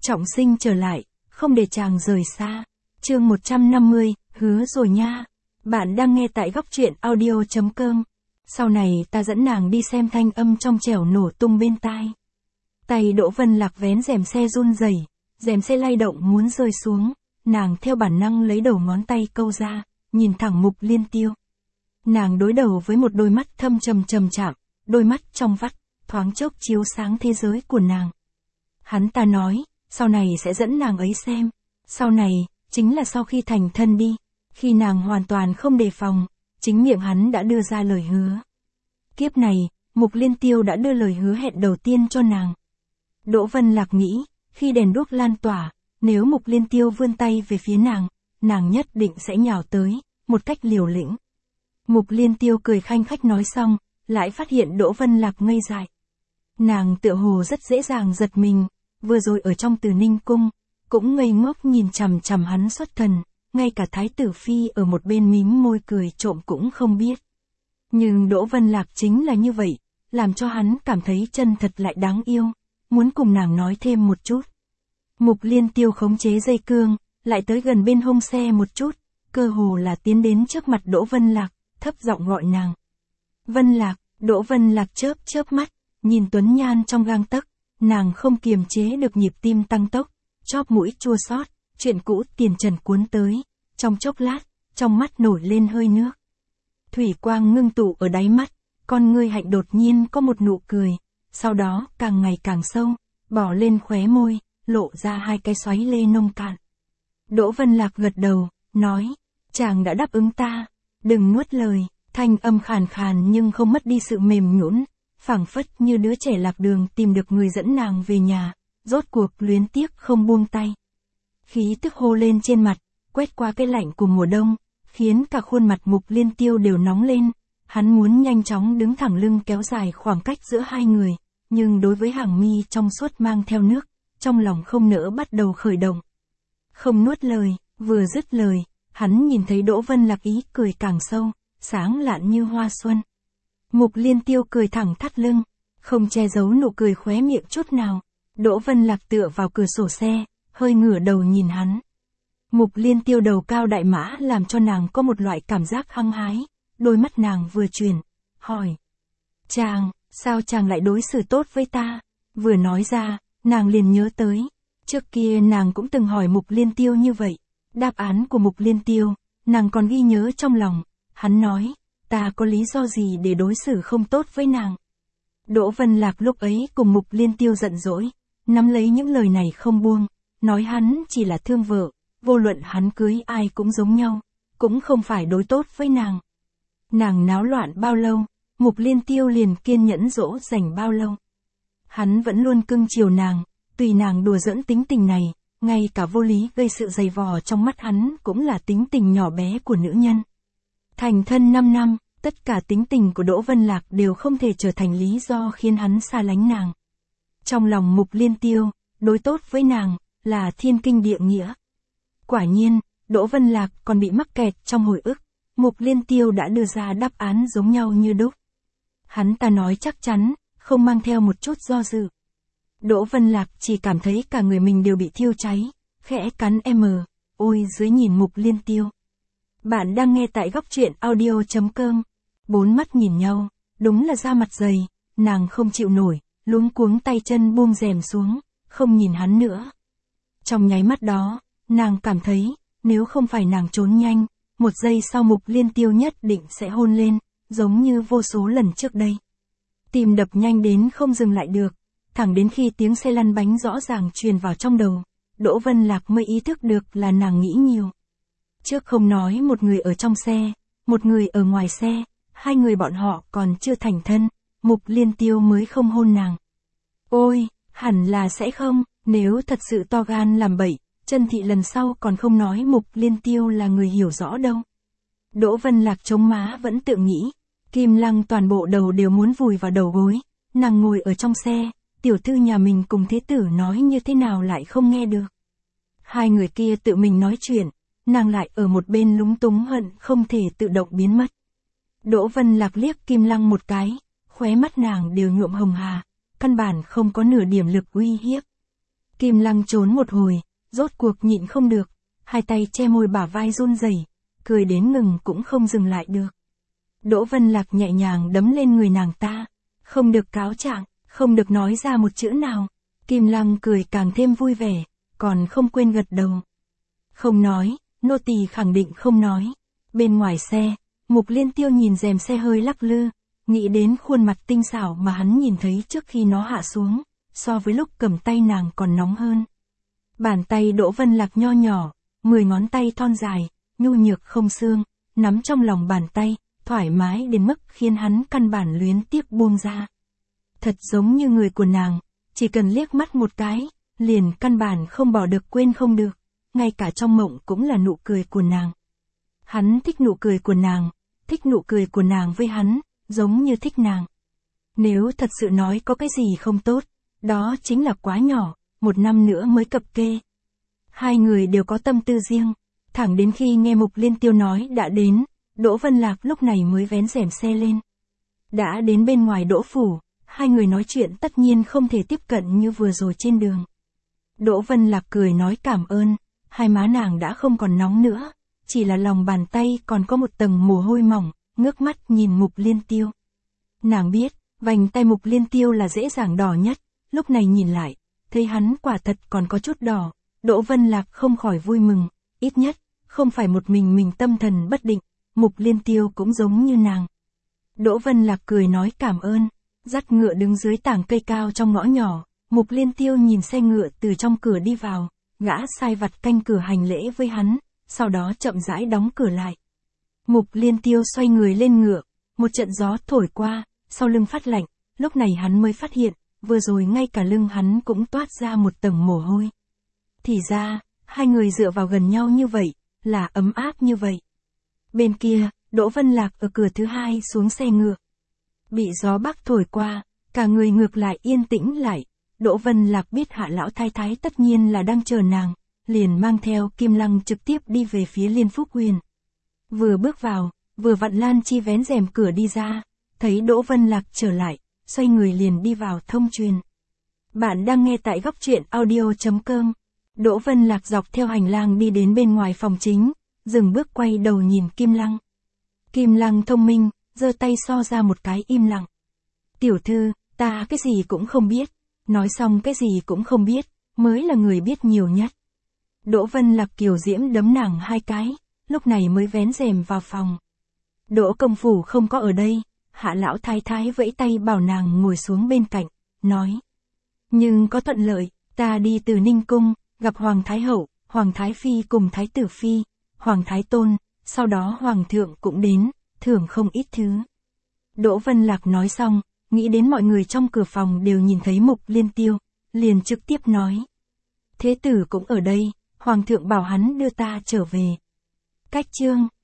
trọng sinh trở lại, không để chàng rời xa. Chương 150, hứa rồi nha. Bạn đang nghe tại góc truyện audio.com. Sau này ta dẫn nàng đi xem thanh âm trong trẻo nổ tung bên tai. Tay Đỗ Vân Lạc vén rèm xe run rẩy, rèm xe lay động muốn rơi xuống, nàng theo bản năng lấy đầu ngón tay câu ra, nhìn thẳng Mục Liên Tiêu. Nàng đối đầu với một đôi mắt thâm trầm trầm chạm, đôi mắt trong vắt, thoáng chốc chiếu sáng thế giới của nàng. Hắn ta nói, sau này sẽ dẫn nàng ấy xem, sau này, chính là sau khi thành thân đi, khi nàng hoàn toàn không đề phòng, chính miệng hắn đã đưa ra lời hứa. Kiếp này, Mục Liên Tiêu đã đưa lời hứa hẹn đầu tiên cho nàng. Đỗ Vân Lạc nghĩ, khi đèn đuốc lan tỏa, nếu Mục Liên Tiêu vươn tay về phía nàng nhất định sẽ nhào tới, một cách liều lĩnh. Mục Liên Tiêu cười khanh khách nói xong, lại phát hiện Đỗ Vân Lạc ngây dại. Nàng tựa hồ rất dễ dàng giật mình, vừa rồi ở trong Từ Ninh cung, cũng ngây ngốc nhìn chằm chằm hắn xuất thần, ngay cả Thái tử Phi ở một bên mím môi cười trộm cũng không biết. Nhưng Đỗ Vân Lạc chính là như vậy, làm cho hắn cảm thấy chân thật lại đáng yêu, muốn cùng nàng nói thêm một chút. Mục Liên Tiêu khống chế dây cương, lại tới gần bên hông xe một chút, cơ hồ là tiến đến trước mặt Đỗ Vân Lạc, thấp giọng gọi nàng. Vân Lạc, Đỗ Vân Lạc chớp mắt, nhìn Tuấn Nhan trong gang tấc, nàng không kiềm chế được nhịp tim tăng tốc, chóp mũi chua xót, chuyện cũ tiền trần cuốn tới, trong chốc lát, trong mắt nổi lên hơi nước. Thủy quang ngưng tụ ở đáy mắt, con ngươi hạnh đột nhiên có một nụ cười, sau đó càng ngày càng sâu, bỏ lên khóe môi, lộ ra hai cái xoáy lê nông cạn. Đỗ Vân Lạc gật đầu, nói, chàng đã đáp ứng ta, đừng nuốt lời, thanh âm khàn khàn nhưng không mất đi sự mềm nhũn, phảng phất như đứa trẻ lạc đường tìm được người dẫn nàng về nhà, rốt cuộc luyến tiếc không buông tay. Khí tức hô lên trên mặt, quét qua cái lạnh của mùa đông, khiến cả khuôn mặt Mục Liên Tiêu đều nóng lên, hắn muốn nhanh chóng đứng thẳng lưng kéo dài khoảng cách giữa hai người, nhưng đối với hàng mi trong suốt mang theo nước, trong lòng không nỡ bắt đầu khởi động. Không nuốt lời, vừa dứt lời, hắn nhìn thấy Đỗ Vân Lạc ý cười càng sâu, sáng lạn như hoa xuân. Mục Liên Tiêu cười thẳng thắt lưng, không che giấu nụ cười khóe miệng chút nào. Đỗ Vân Lạc tựa vào cửa sổ xe, hơi ngửa đầu nhìn hắn. Mục Liên Tiêu đầu cao đại mã làm cho nàng có một loại cảm giác hăng hái, đôi mắt nàng vừa chuyển, hỏi. Chàng, sao chàng lại đối xử tốt với ta? Vừa nói ra, nàng liền nhớ tới. Trước kia nàng cũng từng hỏi Mục Liên Tiêu như vậy. Đáp án của Mục Liên Tiêu, nàng còn ghi nhớ trong lòng. Hắn nói, ta có lý do gì để đối xử không tốt với nàng? Đỗ Vân Lạc lúc ấy cùng Mục Liên Tiêu giận dỗi, nắm lấy những lời này không buông, nói hắn chỉ là thương vợ, vô luận hắn cưới ai cũng giống nhau, cũng không phải đối tốt với nàng. Nàng náo loạn bao lâu, Mục Liên Tiêu liền kiên nhẫn dỗ dành bao lâu. Hắn vẫn luôn cưng chiều nàng, tùy nàng đùa giỡn tính tình này, ngay cả vô lý gây sự dày vò trong mắt hắn cũng là tính tình nhỏ bé của nữ nhân. Thành thân 5 năm, tất cả tính tình của Đỗ Vân Lạc đều không thể trở thành lý do khiến hắn xa lánh nàng. Trong lòng Mục Liên Tiêu, đối tốt với nàng, là thiên kinh địa nghĩa. Quả nhiên, Đỗ Vân Lạc còn bị mắc kẹt trong hồi ức, Mục Liên Tiêu đã đưa ra đáp án giống nhau như đúc. Hắn ta nói chắc chắn, không mang theo một chút do dự. Đỗ Vân Lạc chỉ cảm thấy cả người mình đều bị thiêu cháy, khẽ cắn ôi dưới nhìn Mục Liên Tiêu. Bạn đang nghe tại góc truyện audio.com. Bốn mắt nhìn nhau, đúng là da mặt dày, nàng không chịu nổi, luống cuống tay chân buông rèm xuống, không nhìn hắn nữa. Trong nháy mắt đó, nàng cảm thấy, nếu không phải nàng trốn nhanh, một giây sau Mục Liên Tiêu nhất định sẽ hôn lên, giống như vô số lần trước đây. Tim đập nhanh đến không dừng lại được, thẳng đến khi tiếng xe lăn bánh rõ ràng truyền vào trong đầu, Đỗ Vân Lạc mới ý thức được là nàng nghĩ nhiều. Trước không nói một người ở trong xe, một người ở ngoài xe, hai người bọn họ còn chưa thành thân, Mục Liên Tiêu mới không hôn nàng. Ôi, hẳn là sẽ không, nếu thật sự to gan làm bậy, Chân Thị lần sau còn không nói Mục Liên Tiêu là người hiểu rõ đâu. Đỗ Vân Lạc chống má vẫn tự nghĩ, Kim Lăng toàn bộ đầu đều muốn vùi vào đầu gối, nàng ngồi ở trong xe, tiểu thư nhà mình cùng thế tử nói như thế nào lại không nghe được. Hai người kia tự mình nói chuyện, nàng lại ở một bên lúng túng hận không thể tự động biến mất. Đỗ Vân Lạc liếc Kim Lăng một cái, khóe mắt nàng đều nhuộm hồng hà, căn bản không có nửa điểm lực uy hiếp. Kim Lăng trốn một hồi, rốt cuộc nhịn không được, hai tay che môi bả vai run rẩy, cười đến ngừng cũng không dừng lại được. Đỗ Vân Lạc nhẹ nhàng đấm lên người nàng ta, không được cáo trạng, không được nói ra một chữ nào. Kim Lăng cười càng thêm vui vẻ, còn không quên gật đầu. Không nói, nô tỳ khẳng định không nói. Bên ngoài xe, Mục Liên Tiêu nhìn rèm xe hơi lắc lư, nghĩ đến khuôn mặt tinh xảo mà hắn nhìn thấy trước khi nó hạ xuống, so với lúc cầm tay nàng còn nóng hơn. Bàn tay Đỗ Vân Lạc nho nhỏ, 10 ngón tay thon dài, nhu nhược không xương, nắm trong lòng bàn tay, thoải mái đến mức khiến hắn căn bản luyến tiếc buông ra. Thật giống như người của nàng, chỉ cần liếc mắt một cái, liền căn bản không bỏ được quên không được, ngay cả trong mộng cũng là nụ cười của nàng. Hắn thích nụ cười của nàng, thích nụ cười của nàng với hắn, giống như thích nàng. Nếu thật sự nói có cái gì không tốt, đó chính là quá nhỏ, 1 năm nữa mới cập kê. Hai người đều có tâm tư riêng, thẳng đến khi nghe Mục Liên Tiêu nói đã đến, Đỗ Vân Lạc lúc này mới vén rèm xe lên. Đã đến bên ngoài Đỗ phủ, hai người nói chuyện tất nhiên không thể tiếp cận như vừa rồi trên đường. Đỗ Vân Lạc cười nói cảm ơn, hai má nàng đã không còn nóng nữa, chỉ là lòng bàn tay còn có một tầng mồ hôi mỏng, ngước mắt nhìn Mục Liên Tiêu. Nàng biết, vành tay Mục Liên Tiêu là dễ dàng đỏ nhất, lúc này nhìn lại, thấy hắn quả thật còn có chút đỏ, Đỗ Vân Lạc không khỏi vui mừng, ít nhất, không phải một mình tâm thần bất định, Mục Liên Tiêu cũng giống như nàng. Đỗ Vân Lạc cười nói cảm ơn, dắt ngựa đứng dưới tảng cây cao trong ngõ nhỏ, Mục Liên Tiêu nhìn xe ngựa từ trong cửa đi vào, gã sai vặt canh cửa hành lễ với hắn, sau đó chậm rãi đóng cửa lại. Mục Liên Tiêu xoay người lên ngựa, một trận gió thổi qua, sau lưng phát lạnh, lúc này hắn mới phát hiện, vừa rồi ngay cả lưng hắn cũng toát ra một tầng mồ hôi. Thì ra, hai người dựa vào gần nhau như vậy, là ấm áp như vậy. Bên kia, Đỗ Vân Lạc ở cửa thứ hai xuống xe ngựa. Bị gió bắc thổi qua, cả người ngược lại yên tĩnh lại. Đỗ Vân Lạc biết Hạ lão thái thái tất nhiên là đang chờ nàng, liền mang theo Kim Lăng trực tiếp đi về phía Liên Phúc Huyền. Vừa bước vào, vừa vặn Lan Chi vén rèm cửa đi ra, thấy Đỗ Vân Lạc trở lại, xoay người liền đi vào thông truyền. Bạn đang nghe tại góc truyện audio.com. Đỗ Vân Lạc dọc theo hành lang đi đến bên ngoài phòng chính, dừng bước quay đầu nhìn Kim Lăng. Kim Lăng thông minh, giơ tay so ra một cái im lặng. Tiểu thư, ta cái gì cũng không biết, nói xong cái gì cũng không biết, mới là người biết nhiều nhất. Đỗ Vân Lạc kiều diễm đấm nàng 2 cái, lúc này mới vén rèm vào phòng. Đỗ công phủ không có ở đây, Hạ lão thái thái vẫy tay bảo nàng ngồi xuống bên cạnh, nói. Nhưng có thuận lợi, ta đi từ Ninh Cung, gặp Hoàng Thái Hậu, Hoàng Thái Phi cùng Thái Tử Phi, Hoàng Thái Tôn, sau đó Hoàng thượng cũng đến, thưởng không ít thứ. Đỗ Vân Lạc nói xong, nghĩ đến mọi người trong cửa phòng đều nhìn thấy Mục Liên Tiêu, liền trực tiếp nói. Thế tử cũng ở đây, Hoàng thượng bảo hắn đưa ta trở về. Cách chương